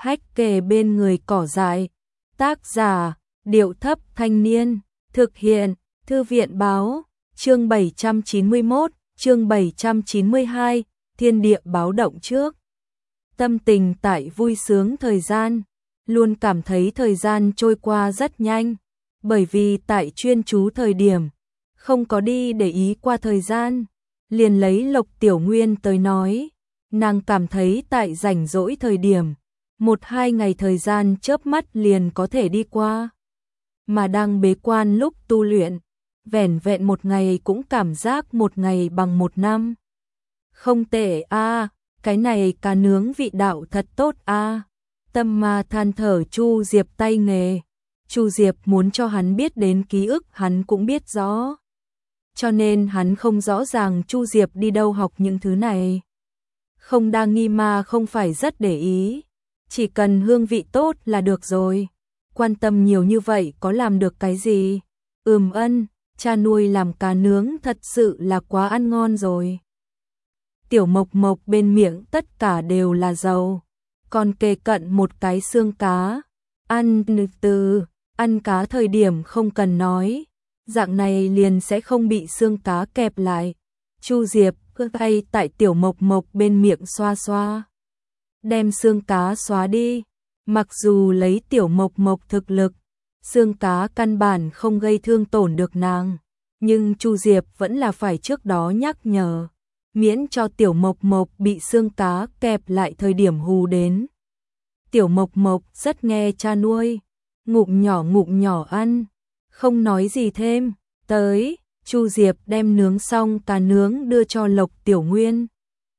Hách kề bên người cỏ dại. Tác giả, Điệu Thấp Thanh Niên. Thực hiện, Thư viện Báo. Chương 791, chương 792, thiên địa báo động trước. Tâm tình tại vui sướng thời gian, luôn cảm thấy thời gian trôi qua rất nhanh, bởi vì tại chuyên chú thời điểm, không có đi để ý qua thời gian. Liền lấy Lộc Tiểu Nguyên tới nói, nàng cảm thấy tại rảnh rỗi thời điểm, 1-2 ngày thời gian chớp mắt liền có thể đi qua. Mà đang bế quan lúc tu luyện, vẻn vẹn 1 ngày cũng cảm giác 1 ngày bằng 1 năm. Không tệ a, cái này cá nướng vị đạo thật tốt a. Tâm Ma than thở Chu Diệp tay nghề. Chu Diệp muốn cho hắn biết đến ký ức hắn cũng biết rõ. Cho nên hắn không rõ ràng Chu Diệp đi đâu học những thứ này. Không đa nghi mà không phải rất để ý. Chỉ cần hương vị tốt là được rồi. Quan tâm nhiều như vậy có làm được cái gì? Ân, cha nuôi làm cá nướng thật sự là quá ăn ngon rồi. Tiểu Mộc Mộc bên miệng tất cả đều là dầu. Còn kề cận một cái xương cá. Ăn cá thời điểm không cần nói. Dạng này liền sẽ không bị xương cá kẹp lại. Chu Diệp cứ tay tại Tiểu Mộc Mộc bên miệng xoa xoa. Đem xương cá xóa đi. Mặc dù lấy Tiểu Mộc Mộc thực lực, xương cá căn bản không gây thương tổn được nàng, nhưng Chu Diệp vẫn là phải trước đó nhắc nhở, miễn cho Tiểu Mộc Mộc bị xương cá kẹp lại thời điểm hù đến. Tiểu Mộc Mộc rất nghe cha nuôi, ngụm nhỏ ăn, không nói gì thêm. Tới, Chu Diệp đem nướng xong cá nướng đưa cho Lộc Tiểu Nguyên.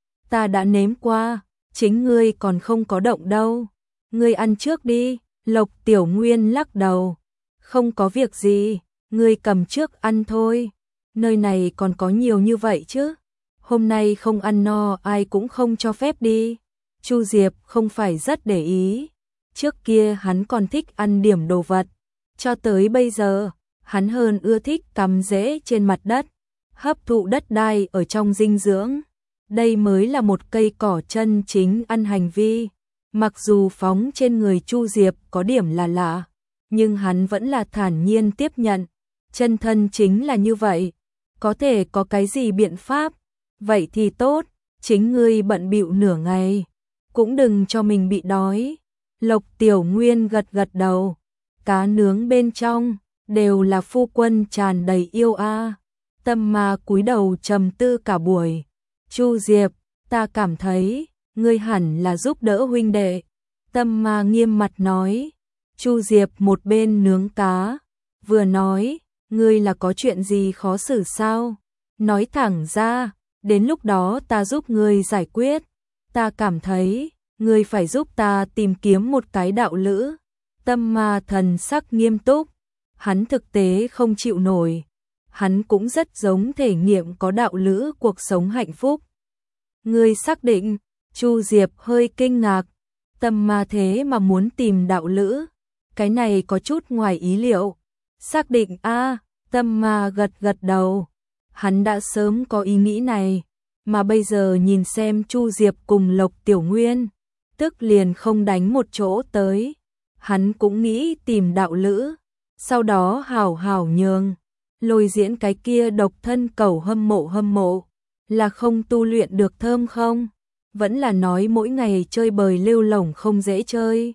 Ta đã nếm qua, chính ngươi còn không có động đâu. Ngươi ăn trước đi. Lộc Tiểu Nguyên lắc đầu. Không có việc gì, ngươi cầm trước ăn thôi. Nơi này còn có nhiều như vậy chứ. Hôm nay không ăn no ai cũng không cho phép đi. Chu Diệp không phải rất để ý. Trước kia hắn còn thích ăn điểm đồ vật. Cho tới bây giờ, hắn hơn ưa thích cắm rễ trên mặt đất, hấp thụ đất đai ở trong dinh dưỡng. Đây mới là một cây cỏ chân chính ăn hành vi. Mặc dù phóng trên người Chu Diệp có điểm là lạ, nhưng hắn vẫn là thản nhiên tiếp nhận. Chân thân chính là như vậy, có thể có cái gì biện pháp? Vậy thì tốt, chính ngươi bận bịu nửa ngày, cũng đừng cho mình bị đói. Lộc Tiểu Nguyên gật gật đầu, cá nướng bên trong đều là phu quân tràn đầy yêu a. Tâm Ma cúi đầu trầm tư cả buổi. Chu Diệp, ta cảm thấy ngươi hẳn là giúp đỡ huynh đệ. Tâm Ma nghiêm mặt nói. Chu Diệp một bên nướng cá, vừa nói, ngươi là có chuyện gì khó xử sao? Nói thẳng ra, đến lúc đó ta giúp ngươi giải quyết. Ta cảm thấy, ngươi phải giúp ta tìm kiếm một cái đạo lữ. Tâm Ma thần sắc nghiêm túc, hắn thực tế không chịu nổi. Hắn cũng rất giống thể nghiệm có đạo lữ cuộc sống hạnh phúc. Ngươi xác định? Chu Diệp hơi kinh ngạc, Tâm Ma thế mà muốn tìm đạo lữ, cái này có chút ngoài ý liệu. Xác định a, Tâm Ma gật gật đầu, hắn đã sớm có ý nghĩ này, mà bây giờ nhìn xem Chu Diệp cùng Lộc Tiểu Nguyên, tức liền không đánh một chỗ tới. Hắn cũng nghĩ tìm đạo lữ, sau đó hảo hảo nhường, lôi diễn cái kia độc thân cầu hâm mộ, là không tu luyện được thơm không? Vẫn là nói mỗi ngày chơi bời lêu lổng không dễ chơi.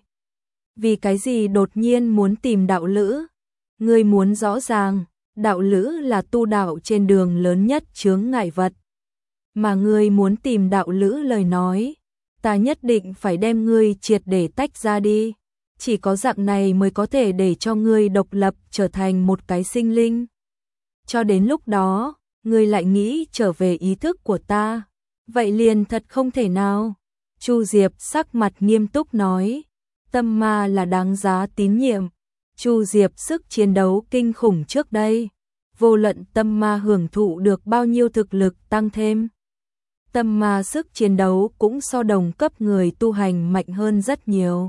Vì cái gì đột nhiên muốn tìm đạo lữ? Ngươi muốn rõ ràng, đạo lữ là tu đạo trên đường lớn nhất chướng ngại vật. Mà ngươi muốn tìm đạo lữ lời nói, ta nhất định phải đem ngươi triệt để tách ra đi. Chỉ có dạng này mới có thể để cho ngươi độc lập trở thành một cái sinh linh. Cho đến lúc đó, ngươi lại nghĩ trở về ý thức của ta. Vậy liền thật không thể nào. Chu Diệp sắc mặt nghiêm túc nói. Tâm Ma là đáng giá tín nhiệm. Chu Diệp sức chiến đấu kinh khủng trước đây. Vô luận Tâm Ma hưởng thụ được bao nhiêu thực lực tăng thêm. Tâm Ma sức chiến đấu cũng so đồng cấp người tu hành mạnh hơn rất nhiều.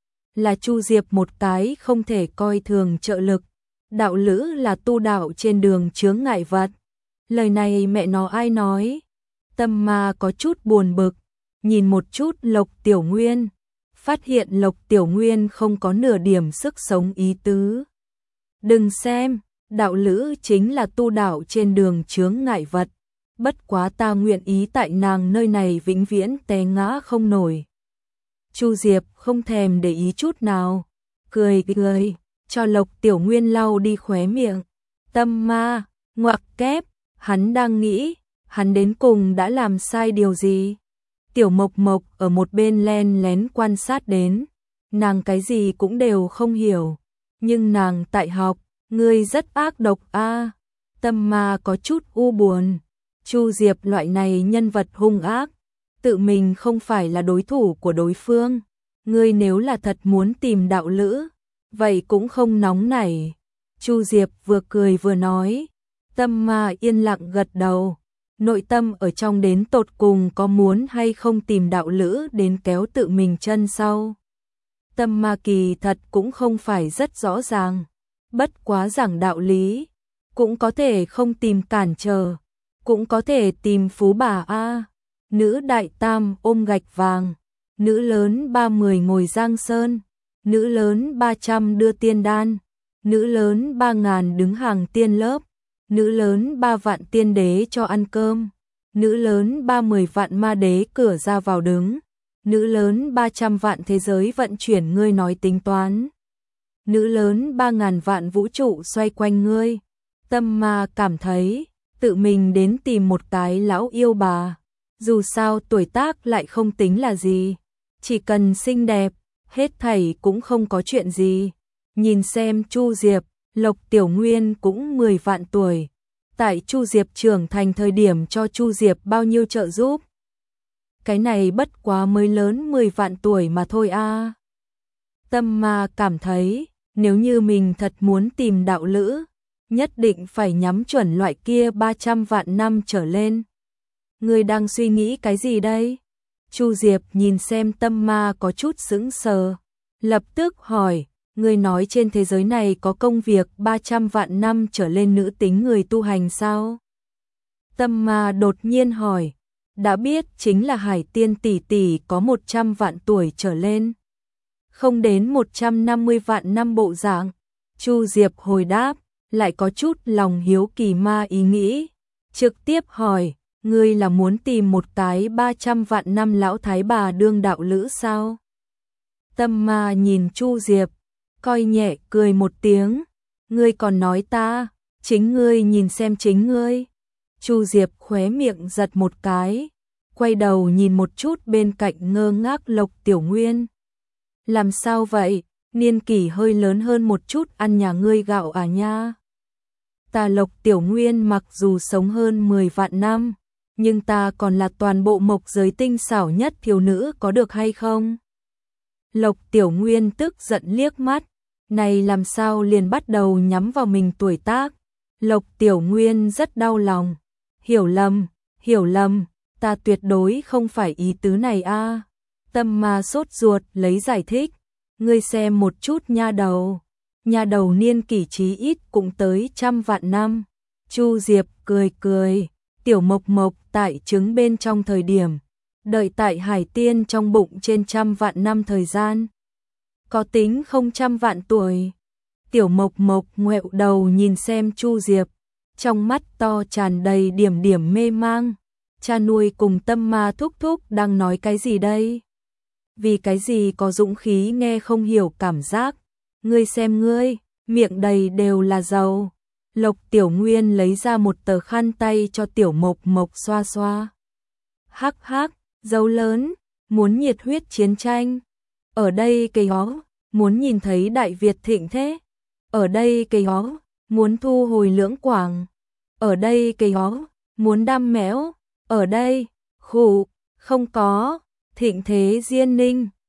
Là Chu Diệp một cái không thể coi thường trợ lực. Đạo lữ là tu đạo trên đường chướng ngại vật. Lời này mẹ nó ai nói? Tâm Ma có chút buồn bực, nhìn một chút Lộc Tiểu Nguyên, phát hiện Lộc Tiểu Nguyên không có nửa điểm sức sống ý tứ. Đừng xem, đạo lữ chính là tu đạo trên đường chướng ngại vật, bất quá ta nguyện ý tại nàng nơi này vĩnh viễn té ngã không nổi. Chu Diệp không thèm để ý chút nào, cười cười, cho Lộc Tiểu Nguyên lau đi khóe miệng. Tâm ma, ngoặc kép, hắn đang nghĩ, hắn đến cùng đã làm sai điều gì? Tiểu Mộc Mộc ở một bên len lén quan sát đến, nàng cái gì cũng đều không hiểu, nhưng nàng tại học, ngươi rất ác độc a. Tâm ma có chút u buồn, Chu Diệp loại này nhân vật hung ác, tự mình không phải là đối thủ của đối phương, ngươi nếu là thật muốn tìm đạo lữ, vậy cũng không nóng nảy. Chu Diệp vừa cười vừa nói, tâm ma yên lặng gật đầu, nội tâm ở trong đến tột cùng có muốn hay không tìm đạo lữ đến kéo tự mình chân sau. Tâm ma kỳ thật cũng không phải rất rõ ràng, bất quá giảng đạo lý, cũng có thể không tìm cản trở, cũng có thể tìm phú bà a. Nữ đại tam ôm gạch vàng, nữ lớn 30 ngồi giang sơn, nữ lớn 300 đưa tiên đan, nữ lớn 3000 đứng hàng tiên lớp, nữ lớn 3 vạn tiên đế cho ăn cơm, nữ lớn 30 vạn ma đế cửa ra vào đứng, nữ lớn 300 vạn thế giới vận chuyển ngươi nói tính toán, nữ lớn 3000 vạn vũ trụ xoay quanh ngươi. Tâm ma cảm thấy tự mình đến tìm một cái lão yêu bà, dù sao tuổi tác lại không tính là gì, chỉ cần xinh đẹp, hết thảy cũng không có chuyện gì. Nhìn xem Chu Diệp, Lộc Tiểu Nguyên cũng 10 vạn tuổi, tại Chu Diệp trưởng thành thời điểm cho Chu Diệp bao nhiêu trợ giúp. Cái này bất quá mới lớn 10 vạn tuổi mà thôi a. Tâm ma cảm thấy, nếu như mình thật muốn tìm đạo lữ, nhất định phải nhắm chuẩn loại kia 300 vạn năm trở lên. Ngươi đang suy nghĩ cái gì đây? Chu Diệp nhìn xem tâm ma có chút sững sờ, lập tức hỏi, ngươi nói trên thế giới này có công việc 300 vạn năm trở lên nữ tính người tu hành sao? Tâm ma đột nhiên hỏi, đã biết chính là Hải Tiên tỷ tỷ có 100 vạn tuổi trở lên. Không đến 150 vạn năm bộ dạng. Chu Diệp hồi đáp, lại có chút lòng hiếu kỳ ma ý nghĩ, trực tiếp hỏi, ngươi là muốn tìm một cái 300 vạn năm lão thái bà đương đạo lữ sao? Tâm ma nhìn Chu Diệp, coi nhẹ cười một tiếng, ngươi còn nói ta, chính ngươi nhìn xem chính ngươi. Chu Diệp khóe miệng giật một cái, quay đầu nhìn một chút bên cạnh ngơ ngác Lộc Tiểu Nguyên. Làm sao vậy, niên kỷ hơi lớn hơn một chút ăn nhà ngươi gạo à nha? Ta Lộc Tiểu Nguyên mặc dù sống hơn 10 vạn năm, nhưng ta còn là toàn bộ mộc giới tinh xảo nhất thiếu nữ có được hay không? Lộc Tiểu Nguyên tức giận liếc mắt, này làm sao liền bắt đầu nhắm vào mình tuổi tác. Lộc Tiểu Nguyên rất đau lòng, hiểu lầm, ta tuyệt đối không phải ý tứ này a. Tâm ma sốt ruột lấy giải thích, ngươi xem một chút nha đầu niên kỷ chí ít cũng tới 100 vạn năm. Chu Diệp cười cười, Tiểu Mộc Mộc tại trứng bên trong thời điểm, đợi tại Hải Tiên trong bụng trên 100 vạn năm thời gian. Có tính không 100 vạn tuổi. Tiểu Mộc Mộc ngoẹo đầu nhìn xem Chu Diệp, trong mắt to tràn đầy điểm điểm mê mang. Cha nuôi cùng tâm ma thúc thúc đang nói cái gì đây? Vì cái gì có dũng khí nghe không hiểu cảm giác. Ngươi xem ngươi, miệng đầy đều là dầu. Lộc Tiểu Nguyên lấy ra một tờ khăn tay cho Tiểu Mộc Mộc xoa xoa. Hắc hắc, dấu lớn, muốn nhiệt huyết chiến tranh. Ở đây cây hó, muốn nhìn thấy Đại Việt thịnh thế. Ở đây cây hó, muốn thu hồi Lưỡng Quảng. Ở đây cây hó, muốn đam mẽo. Ở đây, khủ, không có, thịnh thế Diên Ninh.